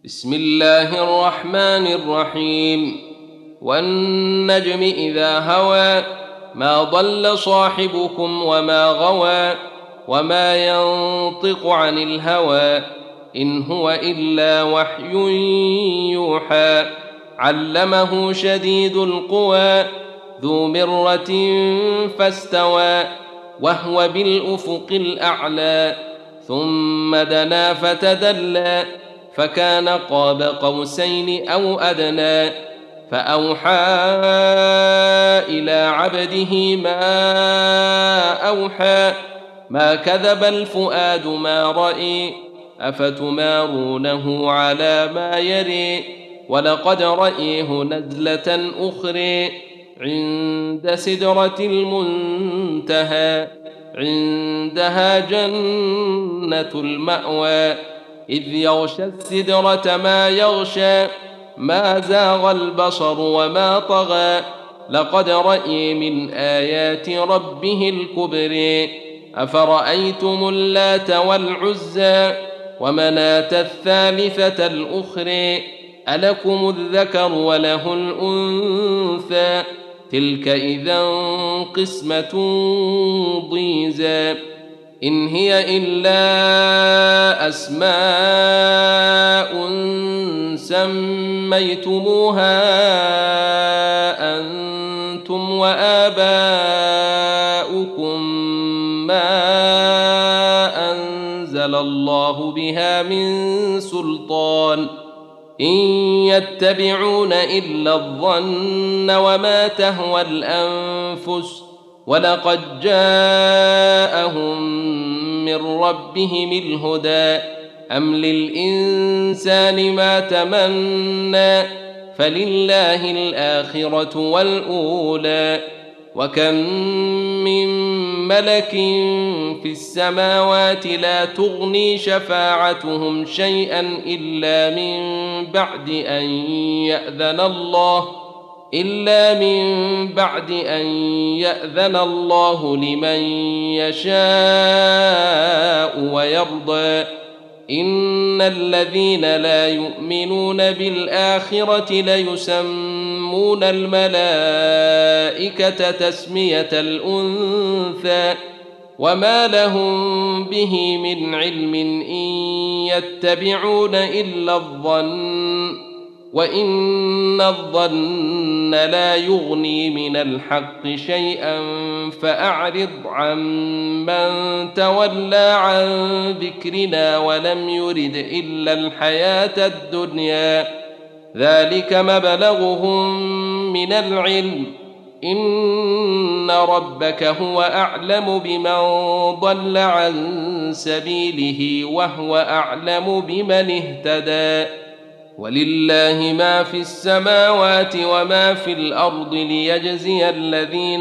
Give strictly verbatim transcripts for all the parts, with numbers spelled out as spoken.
بسم الله الرحمن الرحيم والنجم إذا هوى ما ضل صاحبكم وما غوى وما ينطق عن الهوى إن هو إلا وحي يوحى علمه شديد القوى ذو مرة فاستوى وهو بالأفق الأعلى ثم دنا فتدلى فكان قاب قوسين أو أدنى فأوحى إلى عبده ما أوحى ما كذب الفؤاد ما رأي أفتمارونه على ما يري ولقد رأيه نزلة أخرى عند سدرة المنتهى عندها جنة المأوى إذ يغشى السدرة ما يغشى ما زاغ البصر وما طغى لقد رأي من آيات ربه الكبر أفرأيتم اللات والعزى ومناة الثالثة الأخرى ألكم الذكر وله الأنثى تلك إذا قسمة ضيزى إن هي إلا أسماء سميتموها أنتم وآباؤكم ما أنزل الله بها من سلطان إن يتبعون إلا الظن وما تهوى الأنفس ولقد جاءهم من ربهم الهدى أم للإنسان ما تمنى فلله الآخرة والأولى وكم من ملك في السماوات لا تغني شفاعتهم شيئا إلا من بعد أن يأذن الله إلا من بعد أن يأذن الله لمن يشاء ويرضى إن الذين لا يؤمنون بالآخرة ليسمون الملائكة تسمية الأنثى وما لهم به من علم إن يتبعون إلا الظن وإن الظن لا يغني من الحق شيئا فأعرض عن من تولى عن ذكرنا ولم يرد إلا الحياة الدنيا ذلك مبلغهم من العلم إن ربك هو أعلم بمن ضل عن سبيله وهو أعلم بمن اهتدى ولله ما في السماوات وما في الأرض ليجزي الذين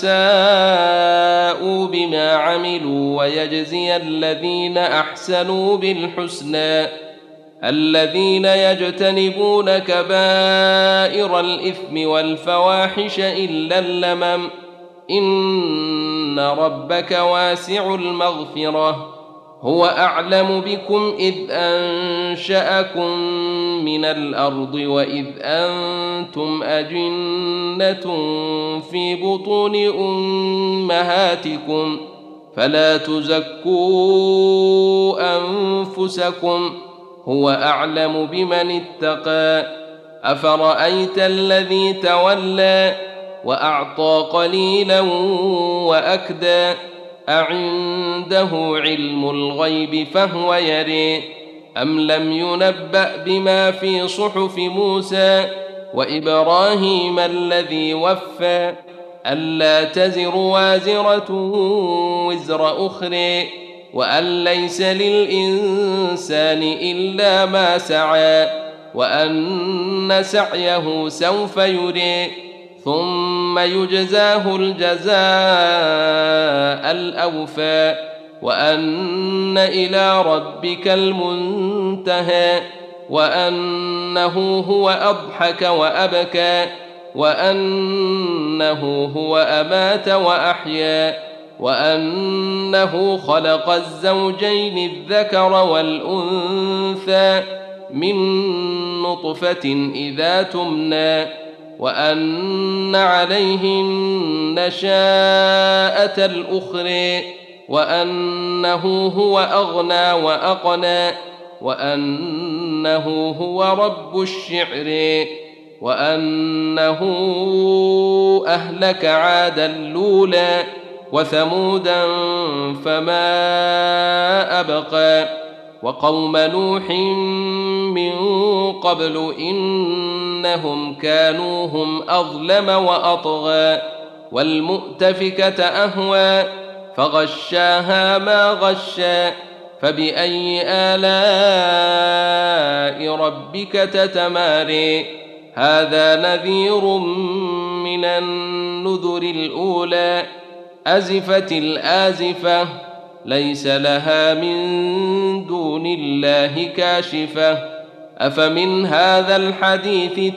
أساءوا بما عملوا ويجزي الذين أحسنوا بالحسنى الذين يجتنبون كبائر الإثم والفواحش إلا اللمم إن ربك واسع المغفرة هو أعلم بكم إذ أنشأكم من الأرض وإذ أنتم أجنة في بطون أمهاتكم فلا تزكوا أنفسكم هو أعلم بمن اتقى أفرأيت الذي تولى وأعطى قليلا وأكدى أعنده علم الغيب فهو يري أم لم ينبأ بما في صحف موسى وإبراهيم الذي وفى ألا تزر وازرة وزر أخرى وأن ليس للإنسان إلا ما سعى وأن سعيه سوف يري ثم يجزاه الجزاء الأوفى وأن إلى ربك المنتهى وأنه هو أضحك وأبكى وأنه هو أمات وأحيا وأنه خلق الزوجين الذكر والأنثى من نطفة إذا تمنى وأن عليه النشاءة الأخرى وأنه هو أغنى وأقنى وأنه هو رب الشعر وأنه أهلك عادا الأولى وثمودا فما أبقى وقوم نوح من قبل إنهم كانوا هم أظلم وأطغى والمؤتفكة أهوى فغشاها ما غشى فبأي آلاء ربك تتماري هذا نذير من النذر الأولى أزفت الآزفة ليس لها من دون الله كاشفة أفمن هذا الحديث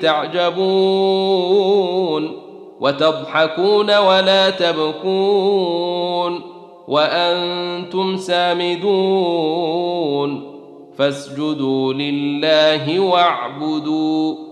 تعجبون وتضحكون ولا تبكون وأنتم سامدون فاسجدوا لله واعبدوا